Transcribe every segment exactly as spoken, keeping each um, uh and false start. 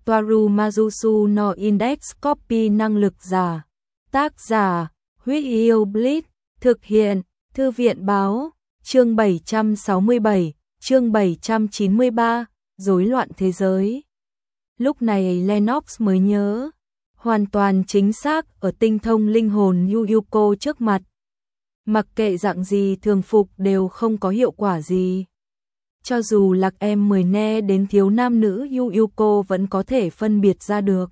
Toaru Majusu no Index Copy năng lực giả. Tác giả, Huyết Yêu Blitz, thực hiện, Thư viện báo, chương bảy trăm sáu mươi bảy, chương bảy trăm chín mươi ba, rối loạn thế giới. Lúc này Lennox mới nhớ, hoàn toàn chính xác ở tinh thông linh hồn Yuyuko trước mặt. Mặc kệ dạng gì thường phục đều không có hiệu quả gì. Cho dù lạc em mười ne đến thiếu nam nữ Yuyuko vẫn có thể phân biệt ra được.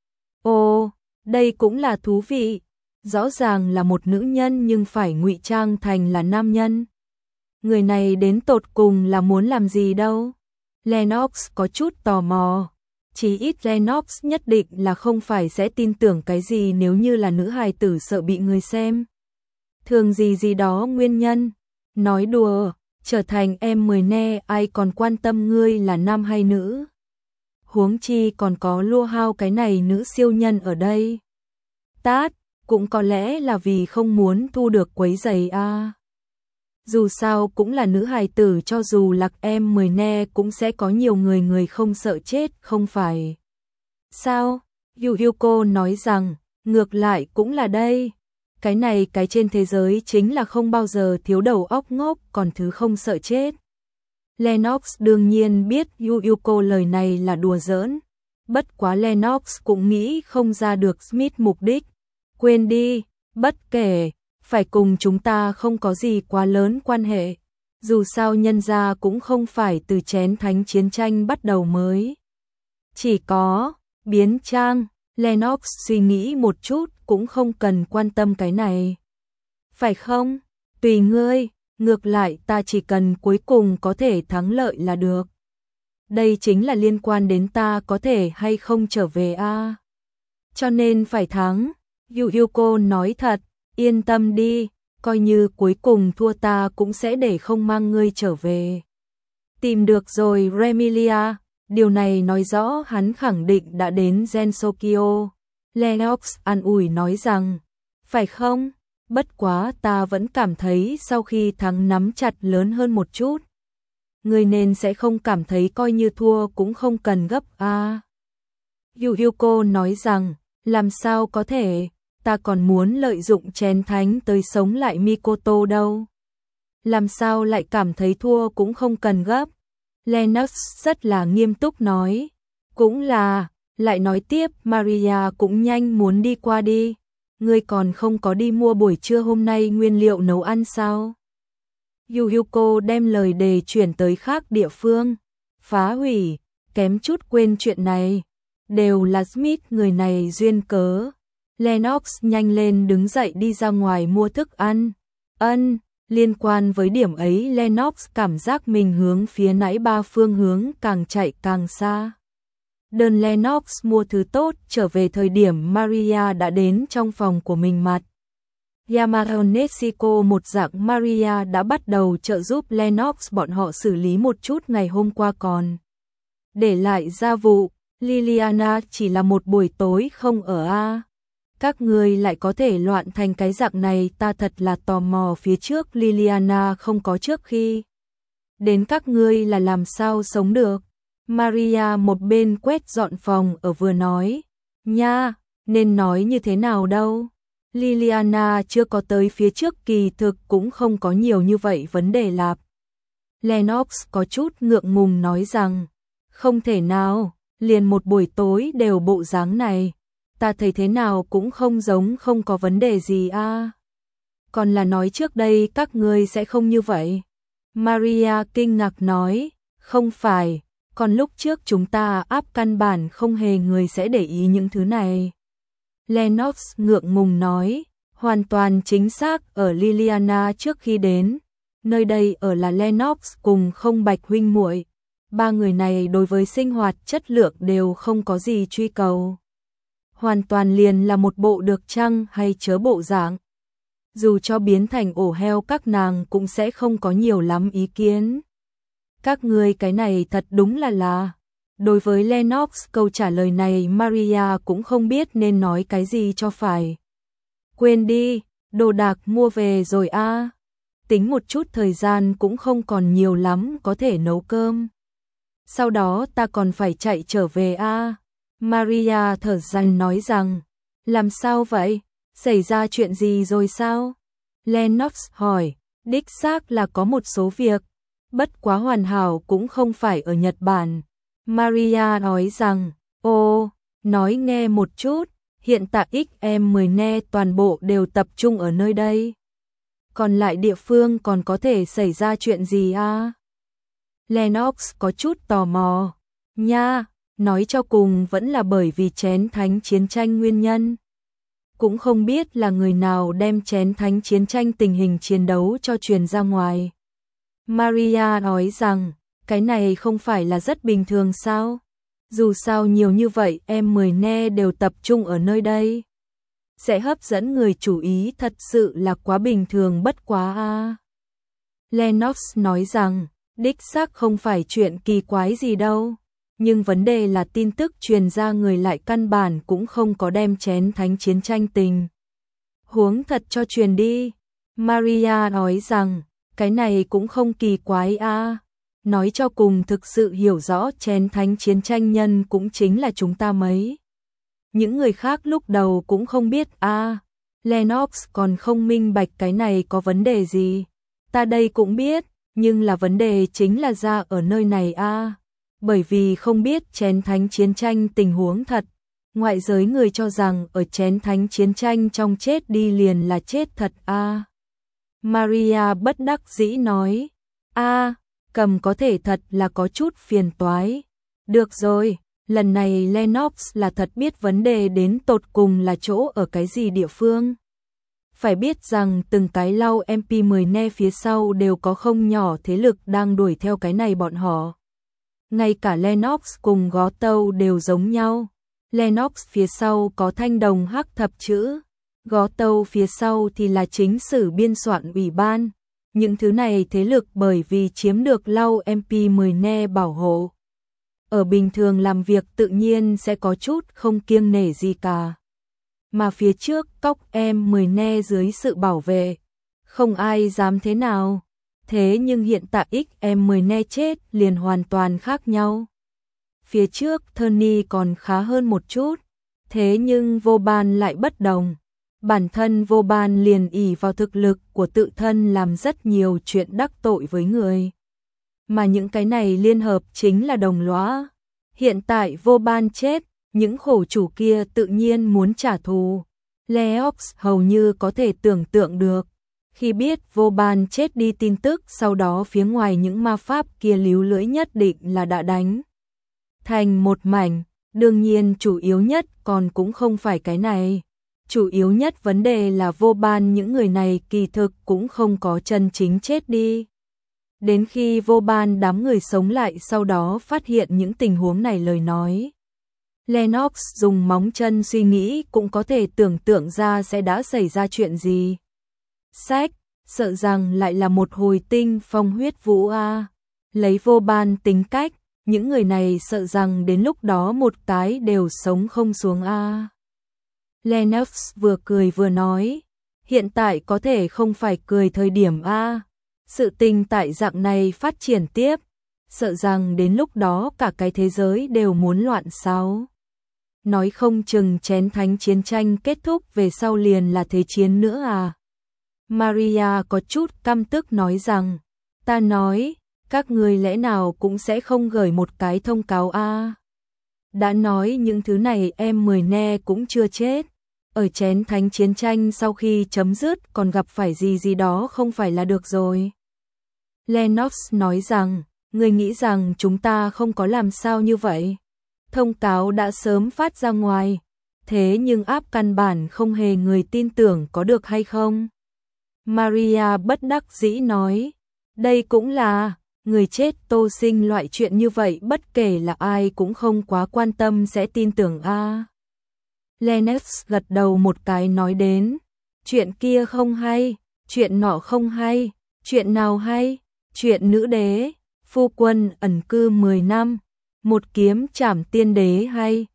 Ồ, đây cũng là thú vị. Rõ ràng là một nữ nhân nhưng phải ngụy trang thành là nam nhân. Người này đến tột cùng là muốn làm gì đâu? Lennox có chút tò mò. Chỉ ít Lennox nhất định là không phải sẽ tin tưởng cái gì nếu như là nữ hài tử sợ bị người xem. Thường gì gì đó nguyên nhân. Nói đùa, trở thành em mười ne ai còn quan tâm ngươi là nam hay nữ. Huống chi còn có Lua Hao cái này nữ siêu nhân ở đây. Tát, cũng có lẽ là vì không muốn thu được quấy rầy a. À. Dù sao cũng là nữ hài tử, cho dù lạc em mười ne cũng sẽ có nhiều người người không sợ chết, không phải sao? Yuyuko nói rằng, ngược lại cũng là đây. Cái này cái trên thế giới chính là không bao giờ thiếu đầu óc ngốc, còn thứ không sợ chết. Lennox đương nhiên biết Yuyuko lời này là đùa giỡn. Bất quá Lennox cũng nghĩ không ra được Smith mục đích. Quên đi, bất kể, phải cùng chúng ta không có gì quá lớn quan hệ. Dù sao nhân gia cũng không phải từ chén thánh chiến tranh bắt đầu mới. Chỉ có, biến trang, Lennox suy nghĩ một chút cũng không cần quan tâm cái này. Phải không? Tùy ngươi, ngược lại ta chỉ cần cuối cùng có thể thắng lợi là được. Đây chính là liên quan đến ta có thể hay không trở về a. À. Cho nên phải thắng. Yuyuko nói thật, yên tâm đi, coi như cuối cùng thua ta cũng sẽ để không mang ngươi trở về. Tìm được rồi Remilia, điều này nói rõ hắn khẳng định đã đến Gensokyo. Lennox an ủi nói rằng, phải không? Bất quá ta vẫn cảm thấy sau khi thắng nắm chặt lớn hơn một chút. Ngươi nên sẽ không cảm thấy coi như thua cũng không cần gấp a. À. Yuyuko nói rằng, làm sao có thể, ta còn muốn lợi dụng chén thánh tới sống lại Mikoto đâu. Làm sao lại cảm thấy thua cũng không cần gấp. Lennox rất là nghiêm túc nói. Cũng là, lại nói tiếp Maria cũng nhanh muốn đi qua đi. Ngươi còn không có đi mua buổi trưa hôm nay nguyên liệu nấu ăn sao? Yuyuko đem lời đề chuyển tới khác địa phương. Phá hủy, kém chút quên chuyện này. Đều là Smith người này duyên cớ. Lennox nhanh lên đứng dậy đi ra ngoài mua thức ăn. Ân, liên quan với điểm ấy Lennox cảm giác mình hướng phía nãy ba phương hướng càng chạy càng xa. Đơn Lennox mua thứ tốt trở về thời điểm Maria đã đến trong phòng của mình mặt. Yamato Neshiko một dạng Maria đã bắt đầu trợ giúp Lennox bọn họ xử lý một chút ngày hôm qua còn. Để lại gia vụ, Liliana chỉ là một buổi tối không ở a. Các người lại có thể loạn thành cái dạng này, ta thật là tò mò phía trước Liliana không có trước khi. Đến các ngươi là làm sao sống được. Maria một bên quét dọn phòng ở vừa nói. Nha, nên nói như thế nào đâu. Liliana chưa có tới phía trước kỳ thực cũng không có nhiều như vậy vấn đề lạp. Lennox có chút ngượng ngùng nói rằng. Không thể nào, liền một buổi tối đều bộ dáng này. Ta thấy thế nào cũng không giống không có vấn đề gì a. À. Còn là nói trước đây các ngươi sẽ không như vậy. Maria kinh ngạc nói, không phải, còn lúc trước chúng ta áp căn bản không hề người sẽ để ý những thứ này. Lennox ngượng ngùng nói, hoàn toàn chính xác ở Liliana trước khi đến. Nơi đây ở là Lennox cùng Không Bạch huynh muội. Ba người này đối với sinh hoạt chất lượng đều không có gì truy cầu. Hoàn toàn liền là một bộ được chăng hay chớ bộ dạng. Dù cho biến thành ổ heo các nàng cũng sẽ không có nhiều lắm ý kiến. Các ngươi cái này thật đúng là là. Đối với Lennox câu trả lời này Maria cũng không biết nên nói cái gì cho phải. Quên đi, đồ đạc mua về rồi a. À. Tính một chút thời gian cũng không còn nhiều lắm có thể nấu cơm. Sau đó ta còn phải chạy trở về a. À. Maria thở dài nói rằng, làm sao vậy? Xảy ra chuyện gì rồi sao? Lennox hỏi, đích xác là có một số việc, bất quá hoàn hảo cũng không phải ở Nhật Bản. Maria nói rằng, ô, nói nghe một chút, hiện tại ích em mười ne toàn bộ đều tập trung ở nơi đây. Còn lại địa phương còn có thể xảy ra chuyện gì à? Lennox có chút tò mò. Nha, nói cho cùng vẫn là bởi vì chén thánh chiến tranh nguyên nhân. Cũng không biết là người nào đem chén thánh chiến tranh tình hình chiến đấu cho truyền ra ngoài. Maria nói rằng, cái này không phải là rất bình thường sao? Dù sao nhiều như vậy em mười ne đều tập trung ở nơi đây. Sẽ hấp dẫn người chú ý thật sự là quá bình thường bất quá a. À. Lennox nói rằng, đích xác không phải chuyện kỳ quái gì đâu. Nhưng vấn đề là tin tức truyền ra người lại căn bản cũng không có đem chén thánh chiến tranh tình huống thật cho truyền đi. Maria nói rằng, cái này cũng không kỳ quái a. À. Nói cho cùng thực sự hiểu rõ chén thánh chiến tranh nhân cũng chính là chúng ta mấy. Những người khác lúc đầu cũng không biết a. À. Lennox còn không minh bạch cái này có vấn đề gì. Ta đây cũng biết, nhưng là vấn đề chính là ra ở nơi này a. À. Bởi vì không biết chén thánh chiến tranh tình huống thật. Ngoại giới người cho rằng ở chén thánh chiến tranh trong chết đi liền là chết thật a. À. Maria bất đắc dĩ nói, a, à, cầm có thể thật là có chút phiền toái. Được rồi, lần này Lennox là thật biết vấn đề đến tột cùng là chỗ ở cái gì địa phương. Phải biết rằng từng cái lau em pê mười ne phía sau đều có không nhỏ thế lực đang đuổi theo cái này bọn họ. Ngay cả Lennox cùng Gó Tâu đều giống nhau. Lennox phía sau có thanh đồng hắc thập chữ, Gó Tâu phía sau thì là chính sử biên soạn ủy ban. Những thứ này thế lực bởi vì chiếm được lau em pê mười ne bảo hộ. Ở bình thường làm việc tự nhiên sẽ có chút không kiêng nể gì cả. Mà phía trước cóc em mười ne dưới sự bảo vệ, không ai dám thế nào. Thế nhưng hiện tại ích em mười ne chết liền hoàn toàn khác nhau. Phía trước Tony còn khá hơn một chút, thế nhưng Vô Ban lại bất đồng. Bản thân Vô Ban liền ỷ vào thực lực của tự thân làm rất nhiều chuyện đắc tội với người. Mà những cái này liên hợp chính là đồng lõa. Hiện tại Vô Ban chết, những khổ chủ kia tự nhiên muốn trả thù. Leox hầu như có thể tưởng tượng được. Khi biết Vô Ban chết đi tin tức sau đó phía ngoài những ma pháp kia líu lưỡi nhất định là đã đánh thành một mảnh. Đương nhiên chủ yếu nhất còn cũng không phải cái này. Chủ yếu nhất vấn đề là Vô Ban những người này kỳ thực cũng không có chân chính chết đi. Đến khi Vô Ban đám người sống lại sau đó phát hiện những tình huống này lời nói. Lennox dùng móng chân suy nghĩ cũng có thể tưởng tượng ra sẽ đã xảy ra chuyện gì. Sách, sợ rằng lại là một hồi tinh phong huyết vũ a. Lấy Vô Ban tính cách, những người này sợ rằng đến lúc đó một cái đều sống không xuống a. Lennox vừa cười vừa nói, hiện tại có thể không phải cười thời điểm a. Sự tình tại dạng này phát triển tiếp, sợ rằng đến lúc đó cả cái thế giới đều muốn loạn xáo. Nói không chừng chén thánh chiến tranh kết thúc về sau liền là thế chiến nữa à. Maria có chút căm tức nói rằng, ta nói, các người lẽ nào cũng sẽ không gửi một cái thông cáo a. À. Đã nói những thứ này em mười ne cũng chưa chết. Ở chén thánh chiến tranh sau khi chấm dứt còn gặp phải gì gì đó không phải là được rồi. Lennox nói rằng, người nghĩ rằng chúng ta không có làm sao như vậy. Thông cáo đã sớm phát ra ngoài, thế nhưng áp căn bản không hề người tin tưởng có được hay không. Maria bất đắc dĩ nói, đây cũng là, người chết tô sinh loại chuyện như vậy bất kể là ai cũng không quá quan tâm sẽ tin tưởng a. À. Lennox gật đầu một cái nói đến, chuyện kia không hay, chuyện nọ không hay, chuyện nào hay, chuyện nữ đế, phu quân ẩn cư mười năm, một kiếm trảm tiên đế hay,